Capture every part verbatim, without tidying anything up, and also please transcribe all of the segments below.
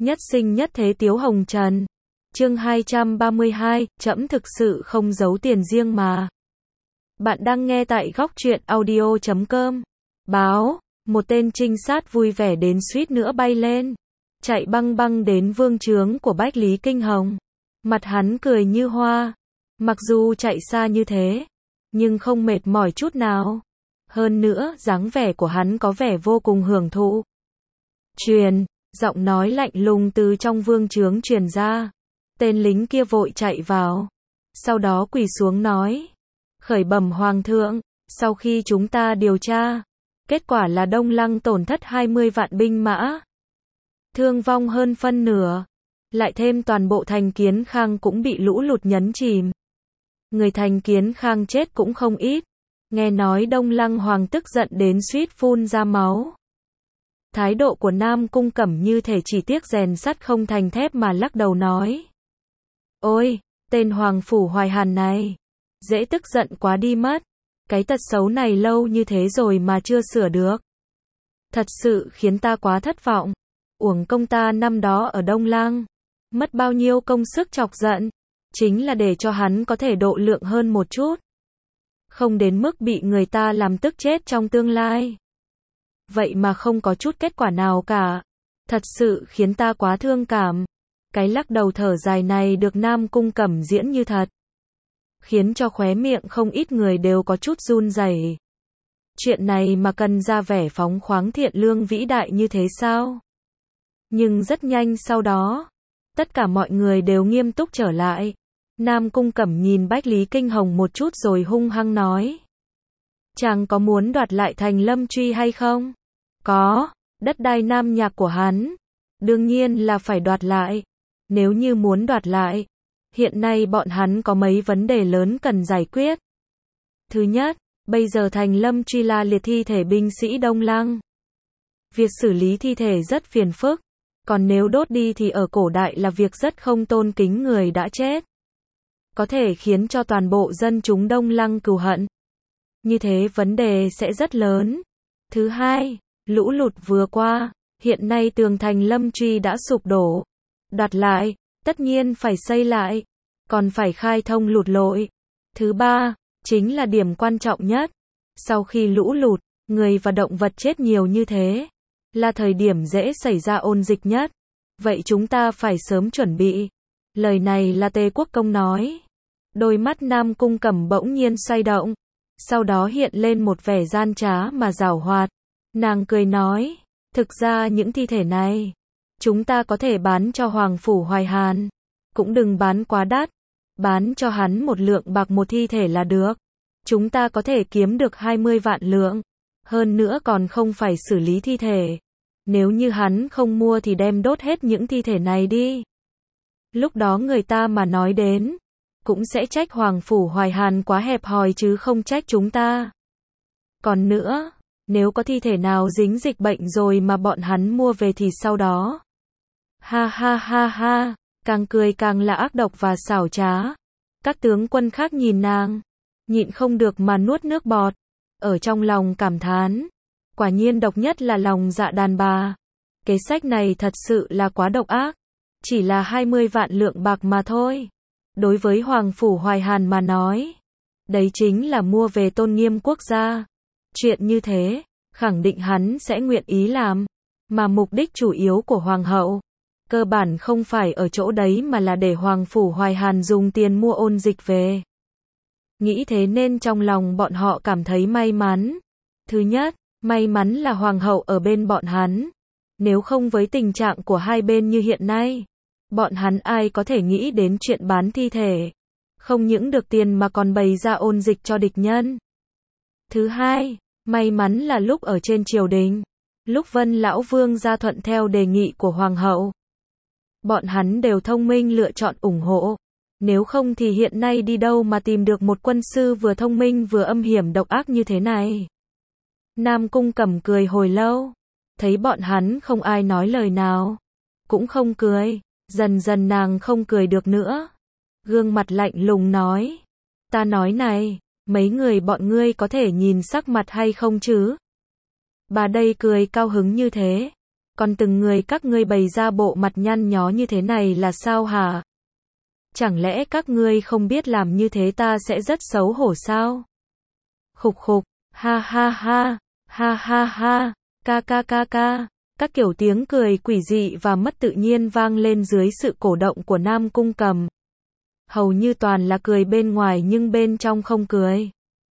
Nhất sinh nhất thế Tiếu Hồng Trần. Chương hai trăm ba mươi hai, trẫm thực sự không giấu tiền riêng mà. Bạn đang nghe tại góc truyện audio chấm com. Báo, một tên trinh sát vui vẻ đến suýt nữa bay lên, chạy băng băng đến vương trướng của Bách Lý Kinh Hồng. Mặt hắn cười như hoa, mặc dù chạy xa như thế, nhưng không mệt mỏi chút nào. Hơn nữa, dáng vẻ của hắn có vẻ vô cùng hưởng thụ. Truyền, giọng nói lạnh lùng từ trong vương trướng truyền ra. Tên lính kia vội chạy vào, sau đó quỳ xuống nói: khởi bẩm hoàng thượng, sau khi chúng ta điều tra, kết quả là Đông Lăng tổn thất hai mươi vạn binh mã, thương vong hơn phân nửa, lại thêm toàn bộ thành Kiến Khang cũng bị lũ lụt nhấn chìm. Người thành Kiến Khang chết cũng không ít, nghe nói Đông Lăng hoàng tức giận đến suýt phun ra máu. Thái độ của Nam Cung Cẩm như thể chỉ tiếc rèn sắt không thành thép mà lắc đầu nói: ôi, tên Hoàng Phủ Hoài Hàn này, dễ tức giận quá đi mất. Cái tật xấu này lâu như thế rồi mà chưa sửa được. Thật sự khiến ta quá thất vọng. Uổng công ta năm đó ở Đông Lăng, mất bao nhiêu công sức chọc giận, chính là để cho hắn có thể độ lượng hơn một chút, không đến mức bị người ta làm tức chết trong tương lai. Vậy mà không có chút kết quả nào cả. Thật sự khiến ta quá thương cảm. Cái lắc đầu thở dài này được Nam Cung Cẩm diễn như thật, khiến cho khóe miệng không ít người đều có chút run rẩy. Chuyện này mà cần ra vẻ phóng khoáng thiện lương vĩ đại như thế sao? Nhưng rất nhanh sau đó, tất cả mọi người đều nghiêm túc trở lại. Nam Cung Cẩm nhìn Bách Lý Kinh Hồng một chút rồi hung hăng nói: chàng có muốn đoạt lại thành Lâm Truy hay không? Có, đất đai Nam Nhạc của hắn, đương nhiên là phải đoạt lại. Nếu như muốn đoạt lại, hiện nay bọn hắn có mấy vấn đề lớn cần giải quyết. Thứ nhất, bây giờ thành Lâm Truy la liệt thi thể binh sĩ Đông Lăng. Việc xử lý thi thể rất phiền phức, còn nếu đốt đi thì ở cổ đại là việc rất không tôn kính người đã chết, có thể khiến cho toàn bộ dân chúng Đông Lăng cừu hận. Như thế vấn đề sẽ rất lớn. Thứ hai, lũ lụt vừa qua, hiện nay tường thành Lâm Truy đã sụp đổ. Đoạt lại, tất nhiên phải xây lại, còn phải khai thông lụt lội. Thứ ba, chính là điểm quan trọng nhất. Sau khi lũ lụt, người và động vật chết nhiều như thế, là thời điểm dễ xảy ra ôn dịch nhất. Vậy chúng ta phải sớm chuẩn bị. Lời này là Tề Quốc Công nói. Đôi mắt Nam Cung Cẩm bỗng nhiên xoay động, sau đó hiện lên một vẻ gian trá mà giảo hoạt. Nàng cười nói: thực ra những thi thể này, chúng ta có thể bán cho Hoàng Phủ Hoài Hàn. Cũng đừng bán quá đắt, bán cho hắn một lượng bạc một thi thể là được. Chúng ta có thể kiếm được hai mươi vạn lượng. Hơn nữa còn không phải xử lý thi thể. Nếu như hắn không mua thì đem đốt hết những thi thể này đi. Lúc đó người ta mà nói đến, cũng sẽ trách Hoàng Phủ Hoài Hàn quá hẹp hòi chứ không trách chúng ta. Còn nữa, nếu có thi thể nào dính dịch bệnh rồi mà bọn hắn mua về thì sau đó. Ha ha ha ha, càng cười càng là ác độc và xảo trá. Các tướng quân khác nhìn nàng, nhịn không được mà nuốt nước bọt, ở trong lòng cảm thán. Quả nhiên độc nhất là lòng dạ đàn bà. Kế sách này thật sự là quá độc ác. Chỉ là hai mươi vạn lượng bạc mà thôi. Đối với Hoàng Phủ Hoài Hàn mà nói, đấy chính là mua về tôn nghiêm quốc gia. Chuyện như thế, khẳng định hắn sẽ nguyện ý làm. Mà mục đích chủ yếu của Hoàng hậu, cơ bản không phải ở chỗ đấy mà là để Hoàng Phủ Hoài Hàn dùng tiền mua ôn dịch về. Nghĩ thế nên trong lòng bọn họ cảm thấy may mắn. Thứ nhất, may mắn là Hoàng hậu ở bên bọn hắn. Nếu không với tình trạng của hai bên như hiện nay, bọn hắn ai có thể nghĩ đến chuyện bán thi thể. Không những được tiền mà còn bày ra ôn dịch cho địch nhân. Thứ hai, may mắn là lúc ở trên triều đình, lúc Vân Lão Vương ra thuận theo đề nghị của Hoàng hậu, bọn hắn đều thông minh lựa chọn ủng hộ. Nếu không thì hiện nay đi đâu mà tìm được một quân sư vừa thông minh vừa âm hiểm độc ác như thế này. Nam Cung Cẩm cười hồi lâu, thấy bọn hắn không ai nói lời nào, cũng không cười, dần dần nàng không cười được nữa. Gương mặt lạnh lùng nói: ta nói này, mấy người bọn ngươi có thể nhìn sắc mặt hay không chứ? Bà đây cười cao hứng như thế, Còn từng người các ngươi bày ra bộ mặt nhăn nhó như thế này là sao hả? Chẳng lẽ các ngươi không biết làm như thế ta sẽ rất xấu hổ sao? Khục khục, ha ha ha, ha ha ha, ca ca ca ca. Các kiểu tiếng cười quỷ dị và mất tự nhiên vang lên dưới sự cổ động của Nam Cung Cầm. Hầu như toàn là cười bên ngoài nhưng bên trong không cười.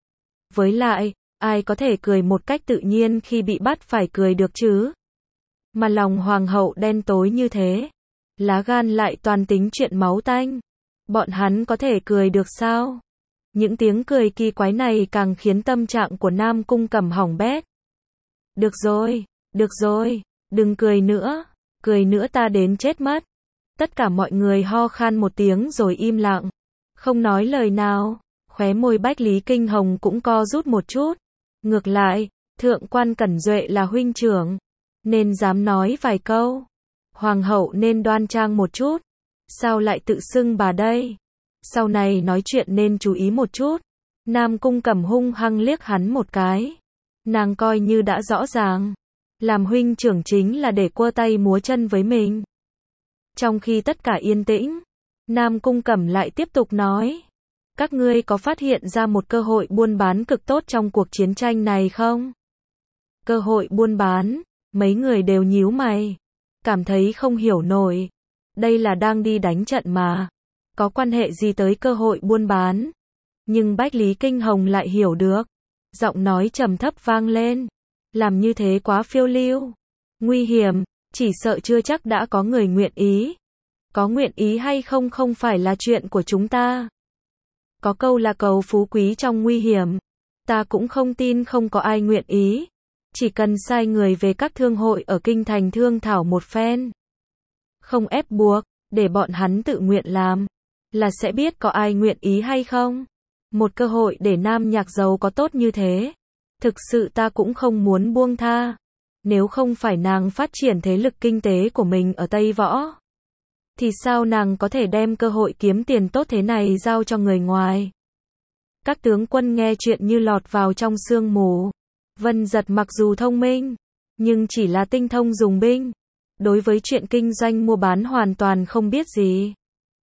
Với lại, ai có thể cười một cách tự nhiên khi bị bắt phải cười được chứ? Mà lòng hoàng hậu đen tối như thế, lá gan lại toàn tính chuyện máu tanh. Bọn hắn có thể cười được sao? Những tiếng cười kỳ quái này càng khiến tâm trạng của Nam Cung Cầm hỏng bét. Được rồi, được rồi, đừng cười nữa, cười nữa ta đến chết mất. Tất cả mọi người ho khan một tiếng rồi im lặng, không nói lời nào. Khóe môi Bách Lý Kinh Hồng cũng co rút một chút. Ngược lại, Thượng quan Cẩn Duệ là huynh trưởng, nên dám nói vài câu. Hoàng hậu nên đoan trang một chút. Sao lại tự xưng bà đây? Sau này nói chuyện nên chú ý một chút. Nam Cung Cầm hung hăng liếc hắn một cái. Nàng coi như đã rõ ràng, làm huynh trưởng chính là để quơ tay múa chân với mình. Trong khi tất cả yên tĩnh, Nam Cung Cầm lại tiếp tục nói. Các ngươi có phát hiện ra một cơ hội buôn bán cực tốt trong cuộc chiến tranh này không? Cơ hội buôn bán, mấy người đều nhíu mày, cảm thấy không hiểu nổi. Đây là đang đi đánh trận mà, có quan hệ gì tới cơ hội buôn bán? Nhưng Bách Lý Kinh Hồng lại hiểu được. Giọng nói trầm thấp vang lên. Làm như thế quá phiêu lưu, nguy hiểm, chỉ sợ chưa chắc đã có người nguyện ý. Có nguyện ý hay không không phải là chuyện của chúng ta. Có câu là cầu phú quý trong nguy hiểm. Ta cũng không tin không có ai nguyện ý. Chỉ cần sai người về các thương hội ở kinh thành thương thảo một phen, không ép buộc, để bọn hắn tự nguyện làm, là sẽ biết có ai nguyện ý hay không. Một cơ hội để Nam Nhạc giàu có tốt như thế, thực sự ta cũng không muốn buông tha. Nếu không phải nàng phát triển thế lực kinh tế của mình ở Tây Võ, thì sao nàng có thể đem cơ hội kiếm tiền tốt thế này giao cho người ngoài? Các tướng quân nghe chuyện như lọt vào trong sương mù. Vân Giật mặc dù thông minh, nhưng chỉ là tinh thông dùng binh. Đối với chuyện kinh doanh mua bán hoàn toàn không biết gì.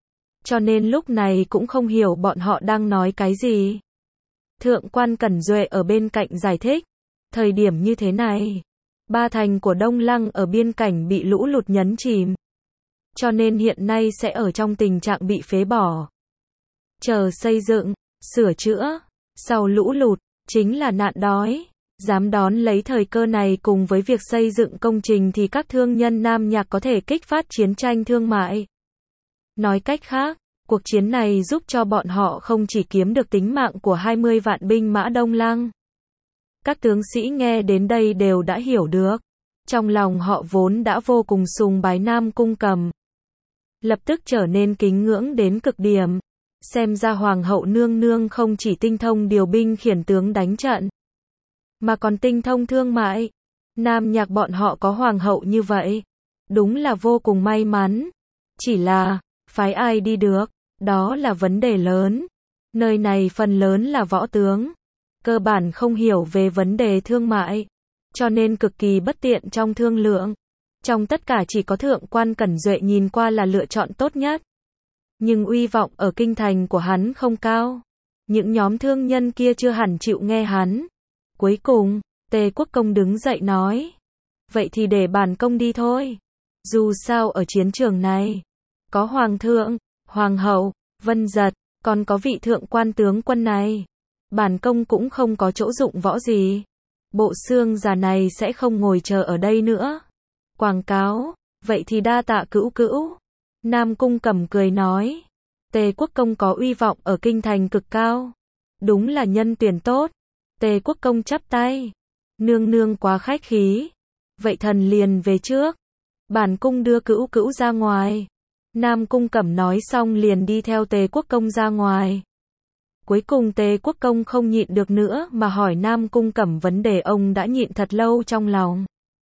Cho nên lúc này cũng không hiểu bọn họ đang nói cái gì. Thượng quan Cẩn Duệ ở bên cạnh giải thích. Thời điểm như thế này, ba thành của Đông Lăng ở biên cảnh bị lũ lụt nhấn chìm. Cho nên hiện nay sẽ ở trong tình trạng bị phế bỏ. Chờ xây dựng, sửa chữa, sau lũ lụt, chính là nạn đói. Dám đón lấy thời cơ này cùng với việc xây dựng công trình thì các thương nhân Nam Nhạc có thể kích phát chiến tranh thương mại. Nói cách khác, cuộc chiến này giúp cho bọn họ không chỉ kiếm được tính mạng của hai mươi vạn binh mã Đông Lăng. Các tướng sĩ nghe đến đây đều đã hiểu được. Trong lòng họ vốn đã vô cùng sùng bái Nam Cung Cầm, lập tức trở nên kính ngưỡng đến cực điểm. Xem ra Hoàng hậu nương nương không chỉ tinh thông điều binh khiển tướng đánh trận, mà còn tinh thông thương mại. Nam Nhạc bọn họ có hoàng hậu như vậy, đúng là vô cùng may mắn. Chỉ là, phái ai đi được, đó là vấn đề lớn. Nơi này phần lớn là võ tướng, cơ bản không hiểu về vấn đề thương mại, cho nên cực kỳ bất tiện trong thương lượng. Trong tất cả chỉ có Thượng quan Cẩn Duệ nhìn qua là lựa chọn tốt nhất. Nhưng uy vọng ở kinh thành của hắn không cao. Những nhóm thương nhân kia chưa hẳn chịu nghe hắn. Cuối cùng, Tề Quốc Công đứng dậy nói. Vậy thì để bản công đi thôi. Dù sao ở chiến trường này, có Hoàng thượng, Hoàng hậu, Vân Giật, còn có vị thượng quan tướng quân này. Bản công cũng không có chỗ dụng võ gì. Bộ xương già này sẽ không ngồi chờ ở đây nữa. Quảng cáo, vậy thì đa tạ cữu cữu. Nam Cung Cầm cười nói. Tề Quốc Công có uy vọng ở kinh thành cực cao. Đúng là nhân tuyển tốt. Tề Quốc Công chắp tay. Nương nương quá khách khí. Vậy thần liền về trước. Bản cung đưa cữu cữu ra ngoài. Nam Cung Cẩm nói xong liền đi theo Tề Quốc Công ra ngoài. Cuối cùng Tề Quốc Công không nhịn được nữa mà hỏi Nam Cung Cẩm vấn đề ông đã nhịn thật lâu trong lòng.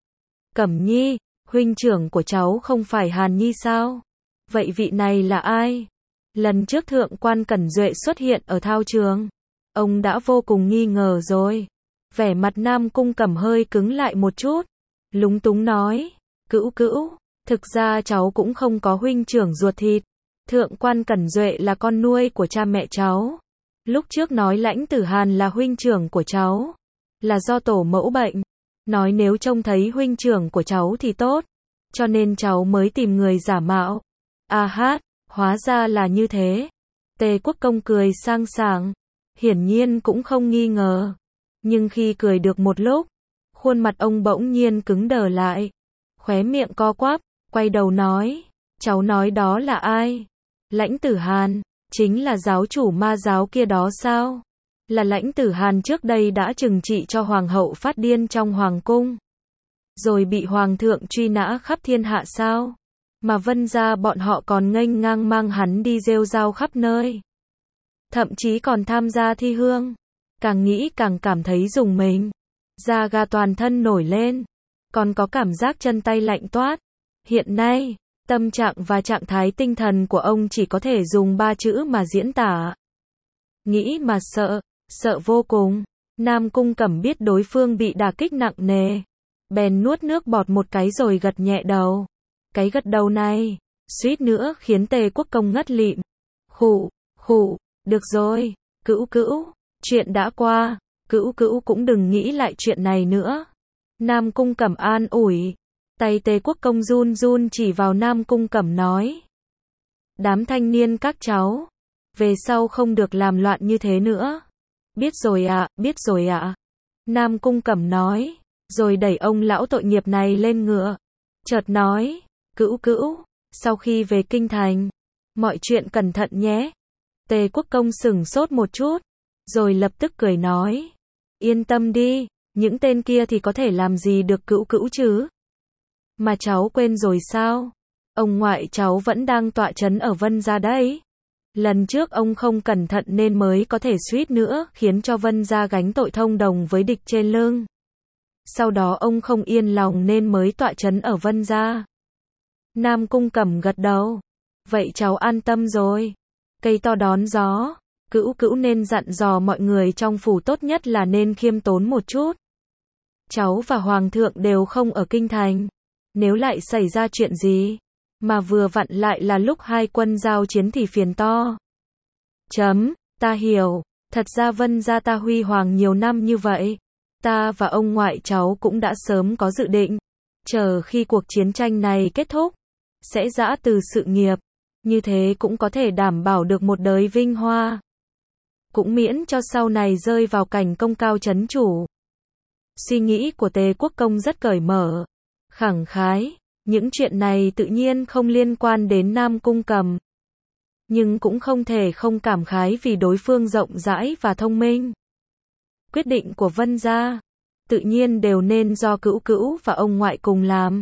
Cẩm Nhi, huynh trưởng của cháu không phải Hàn Nhi sao? Vậy vị này là ai? Lần trước Thượng quan Cẩn Duệ xuất hiện ở thao trường, ông đã vô cùng nghi ngờ rồi. Vẻ mặt Nam Cung Cẩm hơi cứng lại một chút, lúng túng nói. Cữu cữu, thực ra cháu cũng không có huynh trưởng ruột thịt. Thượng quan Cẩn Duệ là con nuôi của cha mẹ cháu. Lúc trước nói Lãnh Tử Hàn là huynh trưởng của cháu, là do tổ mẫu bệnh. Nói nếu trông thấy huynh trưởng của cháu thì tốt, cho nên cháu mới tìm người giả mạo. A hát, hóa ra là như thế. Tề Quốc Công cười sang sảng, hiển nhiên cũng không nghi ngờ. Nhưng khi cười được một lúc, khuôn mặt ông bỗng nhiên cứng đờ lại. Khóe miệng co quắp, quay đầu nói, cháu nói đó là ai? Lãnh Tử Hàn, chính là giáo chủ ma giáo kia đó sao? Là Lãnh Tử Hàn trước đây đã trừng trị cho hoàng hậu phát điên trong hoàng cung, rồi bị hoàng thượng truy nã khắp thiên hạ sao? Mà Vân gia bọn họ còn nghênh ngang mang hắn đi rêu rao khắp nơi. Thậm chí còn tham gia thi hương. Càng nghĩ càng cảm thấy rùng mình. Da gà toàn thân nổi lên. Còn có cảm giác chân tay lạnh toát. Hiện nay, tâm trạng và trạng thái tinh thần của ông chỉ có thể dùng ba chữ mà diễn tả. Nghĩ mà sợ, sợ vô cùng. Nam Cung Cẩm biết đối phương bị đả kích nặng nề, bèn nuốt nước bọt một cái rồi gật nhẹ đầu. Cái gật đầu này, suýt nữa khiến Tề Quốc Công ngất lịm. Khụ, khụ, được rồi, Cữu cữu, chuyện đã qua, Cữu cữu cũng đừng nghĩ lại chuyện này nữa. Nam Cung Cẩm an ủi. Tay Tề Quốc Công run run chỉ vào Nam Cung Cẩm nói. Đám thanh niên các cháu, về sau không được làm loạn như thế nữa. Biết rồi ạ, biết rồi ạ. Nam Cung Cẩm nói, rồi đẩy ông lão tội nghiệp này lên ngựa. Chợt nói, Cữu cữu, sau khi về kinh thành, mọi chuyện cẩn thận nhé. Tề Quốc Công sửng sốt một chút, rồi lập tức cười nói, yên tâm đi, những tên kia thì có thể làm gì được Cữu cữu chứ? Mà cháu quên rồi sao? Ông ngoại cháu vẫn đang tọa trấn ở Vân gia đấy. Lần trước ông không cẩn thận nên mới có thể suýt nữa khiến cho Vân gia gánh tội thông đồng với địch trên lưng. Sau đó ông không yên lòng nên mới tọa trấn ở Vân gia. Nam Cung Cẩm gật đầu. Vậy cháu an tâm rồi. Cây to đón gió. Cữu cữu nên dặn dò mọi người trong phủ tốt nhất là nên khiêm tốn một chút. Cháu và Hoàng thượng đều không ở kinh thành. Nếu lại xảy ra chuyện gì, mà vừa vặn lại là lúc hai quân giao chiến thì phiền to. Chấm, ta hiểu. Thật ra Vân gia ta huy hoàng nhiều năm như vậy. Ta và ông ngoại cháu cũng đã sớm có dự định. Chờ khi cuộc chiến tranh này kết thúc, sẽ giã từ sự nghiệp. Như thế cũng có thể đảm bảo được một đời vinh hoa. Cũng miễn cho sau này rơi vào cảnh công cao chấn chủ. Suy nghĩ của Tề Quốc Công rất cởi mở, khẳng khái. Những chuyện này tự nhiên không liên quan đến Nam Cung Cẩm. Nhưng cũng không thể không cảm khái vì đối phương rộng rãi và thông minh. Quyết định của Vân gia, tự nhiên đều nên do Cữu cữu và ông ngoại cùng làm.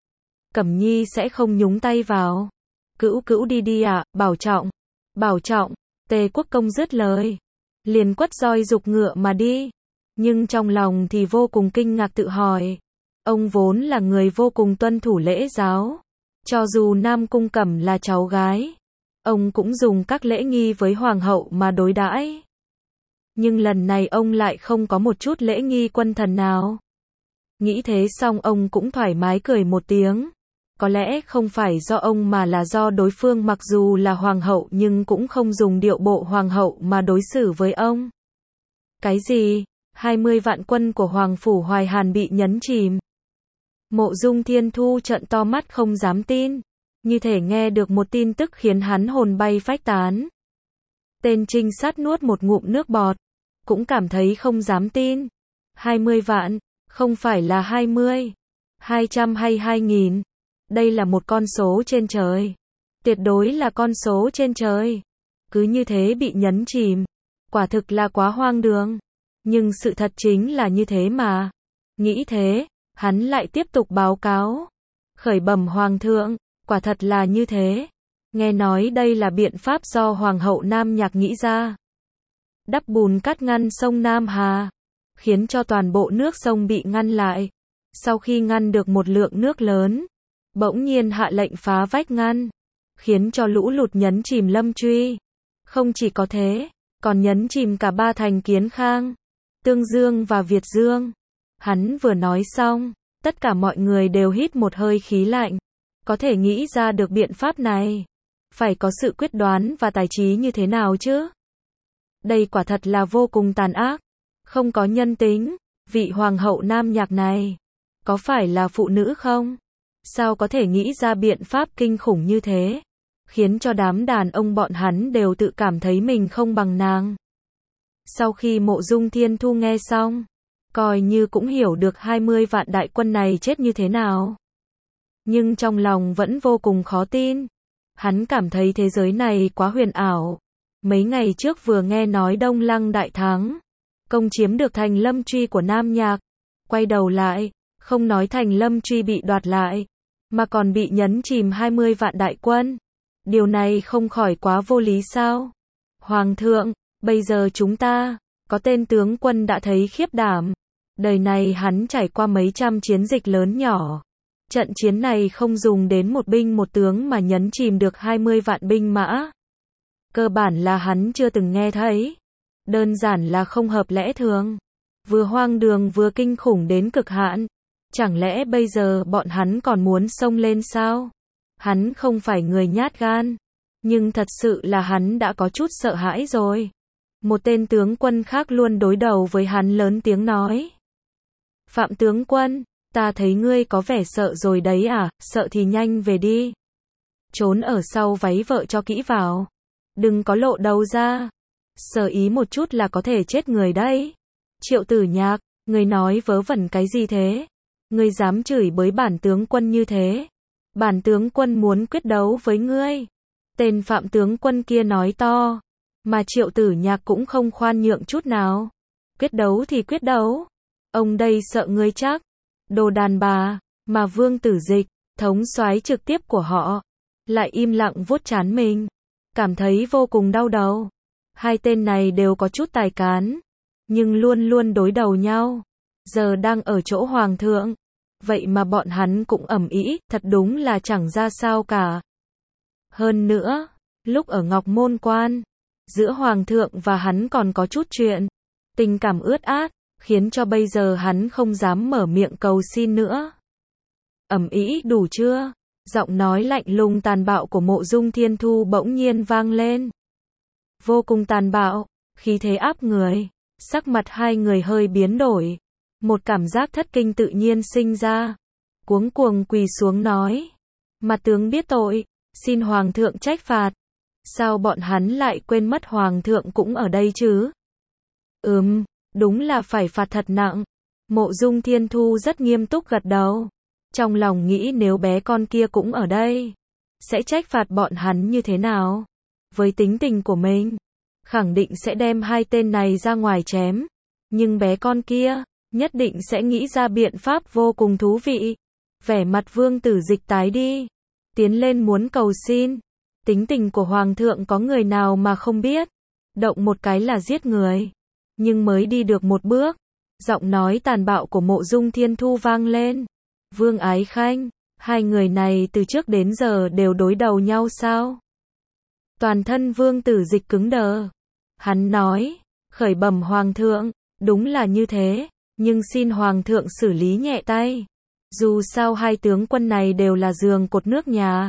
Cẩm Nhi sẽ không nhúng tay vào. Cữu cữu đi đi ạ, à, bảo trọng. Bảo trọng, Tề Quốc Công dứt lời, liền quất roi giục ngựa mà đi. Nhưng trong lòng thì vô cùng kinh ngạc tự hỏi. Ông vốn là người vô cùng tuân thủ lễ giáo. Cho dù Nam Cung Cẩm là cháu gái, ông cũng dùng các lễ nghi với hoàng hậu mà đối đãi. Nhưng lần này ông lại không có một chút lễ nghi quân thần nào. Nghĩ thế xong ông cũng thoải mái cười một tiếng. Có lẽ không phải do ông mà là do đối phương mặc dù là hoàng hậu nhưng cũng không dùng điệu bộ hoàng hậu mà đối xử với ông. Cái gì? hai mươi vạn quân của Hoàng phủ Hoài Hàn bị nhấn chìm. Mộ Dung Thiên Thu trợn to mắt không dám tin. Như thể nghe được một tin tức khiến hắn hồn bay phách tán. Tên trinh sát nuốt một ngụm nước bọt. Cũng cảm thấy không dám tin. hai mươi vạn, không phải là hai mươi, hai trăm hay hai nghìn. Đây là một con số trên trời. Tuyệt đối là con số trên trời. Cứ như thế bị nhấn chìm. Quả thực là quá hoang đường. Nhưng sự thật chính là như thế mà. Nghĩ thế, hắn lại tiếp tục báo cáo. Khởi bẩm Hoàng thượng, quả thật là như thế. Nghe nói đây là biện pháp do Hoàng hậu Nam Nhạc nghĩ ra. Đắp bùn cát ngăn sông Nam Hà, khiến cho toàn bộ nước sông bị ngăn lại. Sau khi ngăn được một lượng nước lớn, bỗng nhiên hạ lệnh phá vách ngăn, khiến cho lũ lụt nhấn chìm Lâm Truy. Không chỉ có thế, còn nhấn chìm cả ba thành Kiến Khang, Tương Dương và Việt Dương. Hắn vừa nói xong, Tất cả mọi người đều hít một hơi khí lạnh. Có thể nghĩ ra được biện pháp này. Phải có sự quyết đoán và tài trí như thế nào chứ? Đây quả thật là vô cùng tàn ác. Không có nhân tính. Vị hoàng hậu nam nhạc này. Có phải là phụ nữ không? Sao có thể nghĩ ra biện pháp kinh khủng như thế? Khiến cho đám đàn ông bọn hắn đều tự cảm thấy mình không bằng nàng. Sau khi Mộ Dung Thiên Thu nghe xong, coi như cũng hiểu được hai mươi vạn đại quân này chết như thế nào. Nhưng trong lòng vẫn vô cùng khó tin. Hắn cảm thấy thế giới này quá huyền ảo. Mấy ngày trước vừa nghe nói Đông Lăng đại thắng, công chiếm được thành Lâm Truy của Nam Nhạc. Quay đầu lại, không nói thành Lâm Truy bị đoạt lại, mà còn bị nhấn chìm hai mươi vạn đại quân. Điều này không khỏi quá vô lý sao? Hoàng thượng, bây giờ chúng ta, có tên tướng quân đã thấy khiếp đảm. Đời này hắn trải qua mấy trăm chiến dịch lớn nhỏ. Trận chiến này không dùng đến một binh một tướng mà nhấn chìm được hai mươi vạn binh mã. Cơ bản là hắn chưa từng nghe thấy. Đơn giản là không hợp lẽ thường. Vừa hoang đường vừa kinh khủng đến cực hạn. Chẳng lẽ bây giờ bọn hắn còn muốn xông lên sao? Hắn không phải người nhát gan. Nhưng thật sự là hắn đã có chút sợ hãi rồi. Một tên tướng quân khác luôn đối đầu với hắn lớn tiếng nói. Phạm tướng quân, ta thấy ngươi có vẻ sợ rồi đấy à, sợ thì nhanh về đi. Trốn ở sau váy vợ cho kỹ vào. Đừng có lộ đầu ra. Sơ ý một chút là có thể chết người đấy. Triệu Tử Nhạc, ngươi nói vớ vẩn cái gì thế? Ngươi dám chửi bới bản tướng quân như thế? Bản tướng quân muốn quyết đấu với ngươi. Tên Phạm tướng quân kia nói to. Mà Triệu Tử Nhạc cũng không khoan nhượng chút nào. Quyết đấu thì quyết đấu. Ông đây sợ ngươi chắc. Đồ đàn bà. Mà Vương Tử Dịch, thống soái trực tiếp của họ, lại im lặng vuốt trán mình. Cảm thấy vô cùng đau đầu. Hai tên này đều có chút tài cán. Nhưng luôn luôn đối đầu nhau. Giờ đang ở chỗ hoàng thượng. Vậy mà bọn hắn cũng ầm ĩ, thật đúng là chẳng ra sao cả. Hơn nữa, lúc ở Ngọc Môn Quan, giữa hoàng thượng và hắn còn có chút chuyện. Tình cảm ướt át, khiến cho bây giờ hắn không dám mở miệng cầu xin nữa. Ầm ĩ đủ chưa? Giọng nói lạnh lùng tàn bạo của Mộ Dung Thiên Thu bỗng nhiên vang lên. Vô cùng tàn bạo, khí thế áp người. Sắc mặt hai người hơi biến đổi. Một cảm giác thất kinh tự nhiên sinh ra. Cuống cuồng quỳ xuống nói. Mặt tướng biết tội, xin hoàng thượng trách phạt. Sao bọn hắn lại quên mất hoàng thượng cũng ở đây chứ? Ừm, đúng là phải phạt thật nặng. Mộ Dung Thiên Thu rất nghiêm túc gật đầu. Trong lòng nghĩ nếu bé con kia cũng ở đây, sẽ trách phạt bọn hắn như thế nào? Với tính tình của mình, khẳng định sẽ đem hai tên này ra ngoài chém. Nhưng bé con kia, nhất định sẽ nghĩ ra biện pháp vô cùng thú vị. Vẻ mặt Vương Tử Dịch tái đi. Tiến lên muốn cầu xin. Tính tình của hoàng thượng có người nào mà không biết. Động một cái là giết người. Nhưng mới đi được một bước, giọng nói tàn bạo của Mộ Dung Thiên Thu vang lên. Vương Ái Khanh, hai người này từ trước đến giờ đều đối đầu nhau sao? Toàn thân Vương Tử Dịch cứng đờ. Hắn nói, khởi bẩm hoàng thượng, đúng là như thế, nhưng xin hoàng thượng xử lý nhẹ tay. Dù sao hai tướng quân này đều là giường cột nước nhà.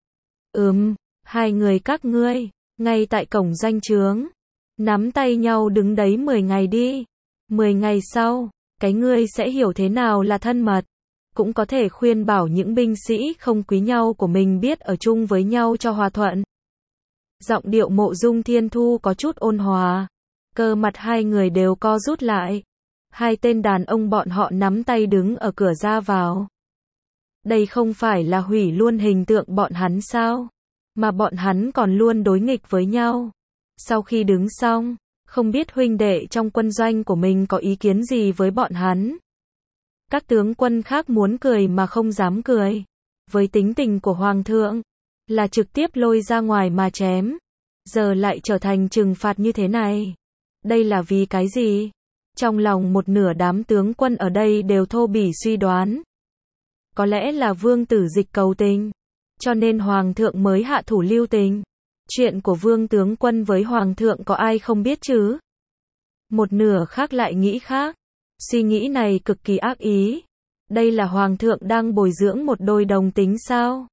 Ừm, hai người các ngươi, ngay tại cổng doanh trướng, nắm tay nhau đứng đấy mười ngày đi. mười ngày sau, cái ngươi sẽ hiểu thế nào là thân mật. Cũng có thể khuyên bảo những binh sĩ không quý nhau của mình biết ở chung với nhau cho hòa thuận. Giọng điệu Mộ Dung Thiên Thu có chút ôn hòa. Cơ mặt hai người đều co rút lại. Hai tên đàn ông bọn họ nắm tay đứng ở cửa ra vào. Đây không phải là hủy luôn hình tượng bọn hắn sao? Mà bọn hắn còn luôn đối nghịch với nhau. Sau khi đứng xong, không biết huynh đệ trong quân doanh của mình có ý kiến gì với bọn hắn. Các tướng quân khác muốn cười mà không dám cười. Với tính tình của hoàng thượng, là trực tiếp lôi ra ngoài mà chém. Giờ lại trở thành trừng phạt như thế này. Đây là vì cái gì? Trong lòng một nửa đám tướng quân ở đây đều thô bỉ suy đoán. Có lẽ là Vương Tử Dịch cầu tình, cho nên hoàng thượng mới hạ thủ lưu tình. Chuyện của Vương tướng quân với hoàng thượng có ai không biết chứ? Một nửa khác lại nghĩ khác. Suy nghĩ này cực kỳ ác ý. Đây là Hoàng thượng đang bồi dưỡng một đôi đồng tính sao?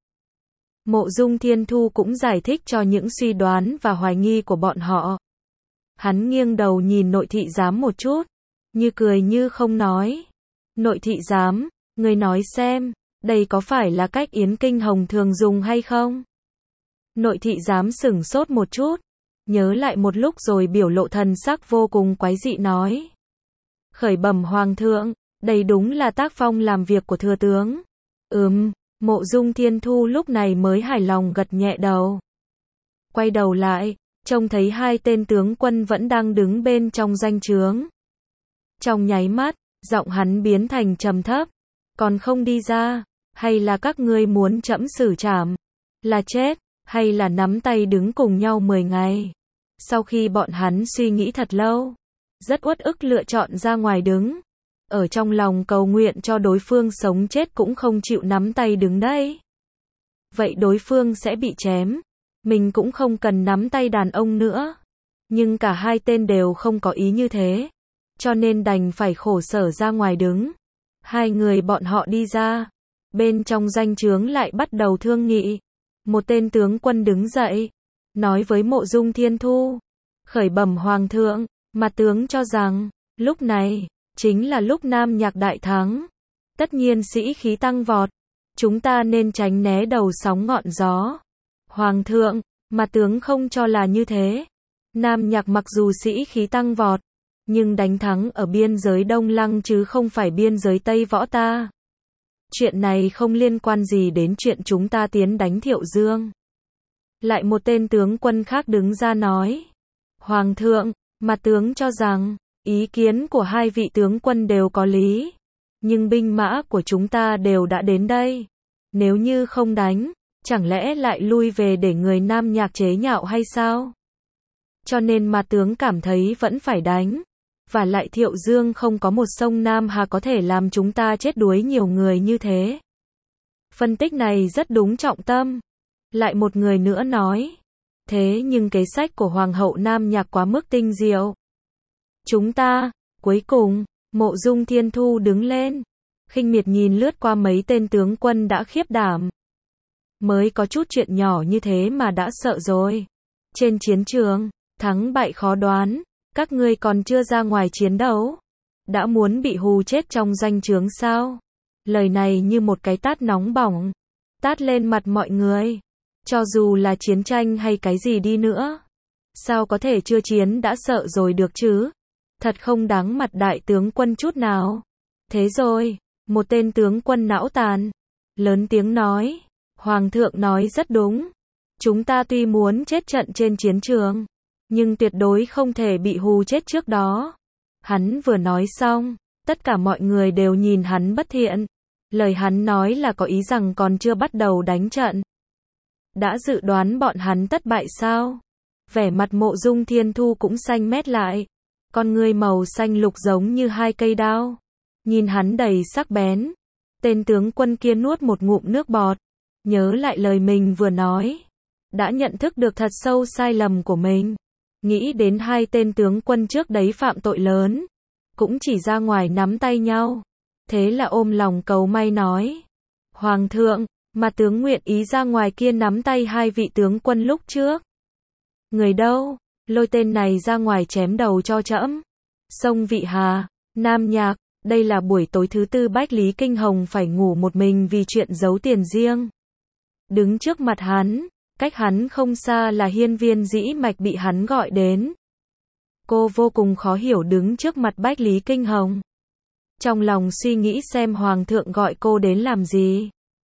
Mộ Dung Thiên Thu cũng giải thích cho những suy đoán và hoài nghi của bọn họ. Hắn nghiêng đầu nhìn nội thị giám một chút, như cười như không nói. Nội thị giám, người nói xem, đây có phải là cách Yến Kinh Hồng thường dùng hay không? Nội thị giám sửng sốt một chút, nhớ lại một lúc rồi biểu lộ thần sắc vô cùng quái dị nói. Khởi bẩm Hoàng thượng, đây đúng là tác phong làm việc của thừa tướng. Ừm, Mộ Dung Thiên Thu lúc này mới hài lòng gật nhẹ đầu. Quay đầu lại, trông thấy hai tên tướng quân vẫn đang đứng bên trong doanh trướng. Trong nháy mắt, giọng hắn biến thành trầm thấp. Còn không đi ra, hay là các ngươi muốn trẫm xử trảm? Là chết, hay là nắm tay đứng cùng nhau mười ngày? Sau khi bọn hắn suy nghĩ thật lâu, rất uất ức lựa chọn ra ngoài đứng. Ở trong lòng cầu nguyện cho đối phương sống chết cũng không chịu nắm tay đứng đấy. Vậy đối phương sẽ bị chém. Mình cũng không cần nắm tay đàn ông nữa. Nhưng cả hai tên đều không có ý như thế. Cho nên đành phải khổ sở ra ngoài đứng. Hai người bọn họ đi ra. Bên trong doanh trướng lại bắt đầu thương nghị. Một tên tướng quân đứng dậy. Nói với Mộ Dung Thiên Thu. Khởi bẩm Hoàng thượng, mặt tướng cho rằng, lúc này, chính là lúc Nam Nhạc đại thắng. Tất nhiên sĩ khí tăng vọt. Chúng ta nên tránh né đầu sóng ngọn gió. Hoàng thượng, mặt tướng không cho là như thế. Nam Nhạc mặc dù sĩ khí tăng vọt, nhưng đánh thắng ở biên giới Đông Lăng chứ không phải biên giới Tây Võ ta. Chuyện này không liên quan gì đến chuyện chúng ta tiến đánh Thiệu Dương. Lại một tên tướng quân khác đứng ra nói. Hoàng thượng, mặt tướng cho rằng, ý kiến của hai vị tướng quân đều có lý. Nhưng binh mã của chúng ta đều đã đến đây. Nếu như không đánh, chẳng lẽ lại lui về để người Nam Nhạc chế nhạo hay sao? Cho nên mặt tướng cảm thấy vẫn phải đánh. Và lại Thiệu Dương không có một sông Nam Hà có thể làm chúng ta chết đuối nhiều người như thế. Phân tích này rất đúng trọng tâm. Lại một người nữa nói. Thế nhưng kế sách của Hoàng hậu Nam Nhạc quá mức tinh diệu. Chúng ta, cuối cùng, Mộ Dung Thiên Thu đứng lên. Khinh miệt nhìn lướt qua mấy tên tướng quân đã khiếp đảm. Mới có chút chuyện nhỏ như thế mà đã sợ rồi. Trên chiến trường, thắng bại khó đoán. Các ngươi còn chưa ra ngoài chiến đấu. Đã muốn bị hù chết trong doanh trướng sao? Lời này như một cái tát nóng bỏng. Tát lên mặt mọi người. Cho dù là chiến tranh hay cái gì đi nữa. Sao có thể chưa chiến đã sợ rồi được chứ? Thật không đáng mặt đại tướng quân chút nào. Thế rồi, một tên tướng quân não tàn. Lớn tiếng nói. Hoàng thượng nói rất đúng. Chúng ta tuy muốn chết trận trên chiến trường. Nhưng tuyệt đối không thể bị hù chết trước đó. Hắn vừa nói xong, tất cả mọi người đều nhìn hắn bất thiện. Lời hắn nói là có ý rằng còn chưa bắt đầu đánh trận. Đã dự đoán bọn hắn thất bại sao? Vẻ mặt Mộ Dung Thiên Thu cũng xanh mét lại. Con ngươi màu xanh lục giống như hai cây đao. Nhìn hắn đầy sắc bén. Tên tướng quân kia nuốt một ngụm nước bọt. Nhớ lại lời mình vừa nói. Đã nhận thức được thật sâu sai lầm của mình. Nghĩ đến hai tên tướng quân trước đấy phạm tội lớn. Cũng chỉ ra ngoài nắm tay nhau. Thế là ôm lòng cầu may nói. Hoàng thượng, mà tướng nguyện ý ra ngoài kia nắm tay hai vị tướng quân lúc trước. Người đâu? Lôi tên này ra ngoài chém đầu cho trẫm. Sông Vị Hà, Nam Nhạc, đây là buổi tối thứ tư Bách Lý Kinh Hồng phải ngủ một mình vì chuyện giấu tiền riêng. Đứng trước mặt hắn, cách hắn không xa là Hiên Viên Dĩ Mạch bị hắn gọi đến. Cô vô cùng khó hiểu đứng trước mặt Bách Lý Kinh Hồng. Trong lòng suy nghĩ xem Hoàng thượng gọi cô đến làm gì.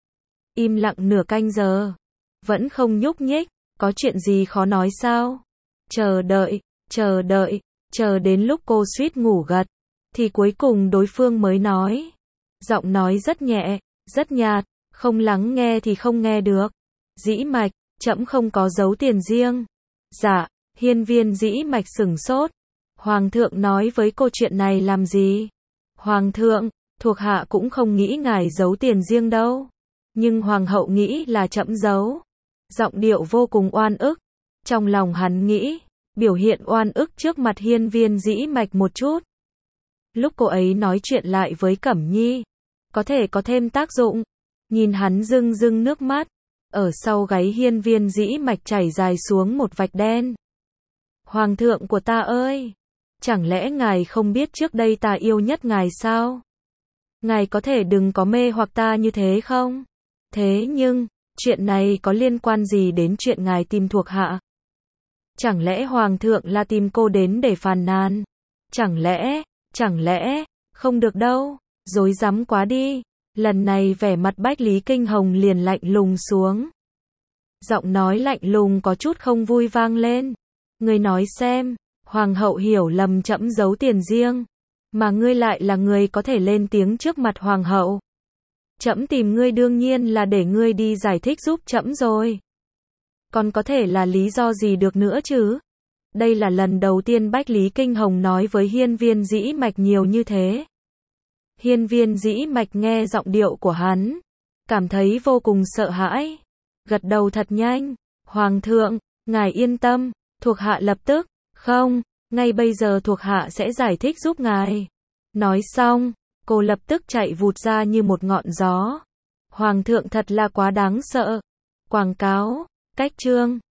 Im lặng nửa canh giờ. Vẫn không nhúc nhích, có chuyện gì khó nói sao? Chờ đợi, chờ đợi, chờ đến lúc cô suýt ngủ gật. Thì cuối cùng đối phương mới nói. Giọng nói rất nhẹ, rất nhạt, không lắng nghe thì không nghe được. Dĩ Mạch, trẫm không có giấu tiền riêng. Dạ, Hiên Viên Dĩ Mạch sửng sốt. Hoàng thượng nói với cô chuyện này làm gì? Hoàng thượng, thuộc hạ cũng không nghĩ ngài giấu tiền riêng đâu. Nhưng hoàng hậu nghĩ là trẫm giấu. Giọng điệu vô cùng oan ức. Trong lòng hắn nghĩ, biểu hiện oan ức trước mặt Hiên Viên Dĩ Mạch một chút. Lúc cô ấy nói chuyện lại với Cẩm Nhi, có thể có thêm tác dụng. Nhìn hắn rưng rưng nước mắt, ở sau gáy hiên viên dĩ mạch chảy dài xuống một vạch đen. Hoàng thượng của ta ơi! Chẳng lẽ ngài không biết trước đây ta yêu nhất ngài sao? Ngài có thể đừng có mê hoặc ta như thế không? Thế nhưng, chuyện này có liên quan gì đến chuyện ngài tìm thuộc hạ? Chẳng lẽ hoàng thượng là tìm cô đến để phàn nàn? Chẳng lẽ, chẳng lẽ, không được đâu, dối rắm quá đi. Lần này vẻ mặt Bách Lý Kinh Hồng liền lạnh lùng xuống. Giọng nói lạnh lùng có chút không vui vang lên. Ngươi nói xem, hoàng hậu hiểu lầm trẫm giấu tiền riêng, mà ngươi lại là người có thể lên tiếng trước mặt hoàng hậu. Trẫm tìm ngươi đương nhiên là để ngươi đi giải thích giúp trẫm rồi. Còn có thể là lý do gì được nữa chứ? Đây là lần đầu tiên Bách Lý Kinh Hồng nói với hiên viên dĩ mạch nhiều như thế. Hiên viên dĩ mạch nghe giọng điệu của hắn, cảm thấy vô cùng sợ hãi. Gật đầu thật nhanh. Hoàng thượng, ngài yên tâm, thuộc hạ lập tức, không, ngay bây giờ thuộc hạ sẽ giải thích giúp ngài. Nói xong, cô lập tức chạy vụt ra như một ngọn gió. Hoàng thượng thật là quá đáng sợ. Quảng cáo, cách chương.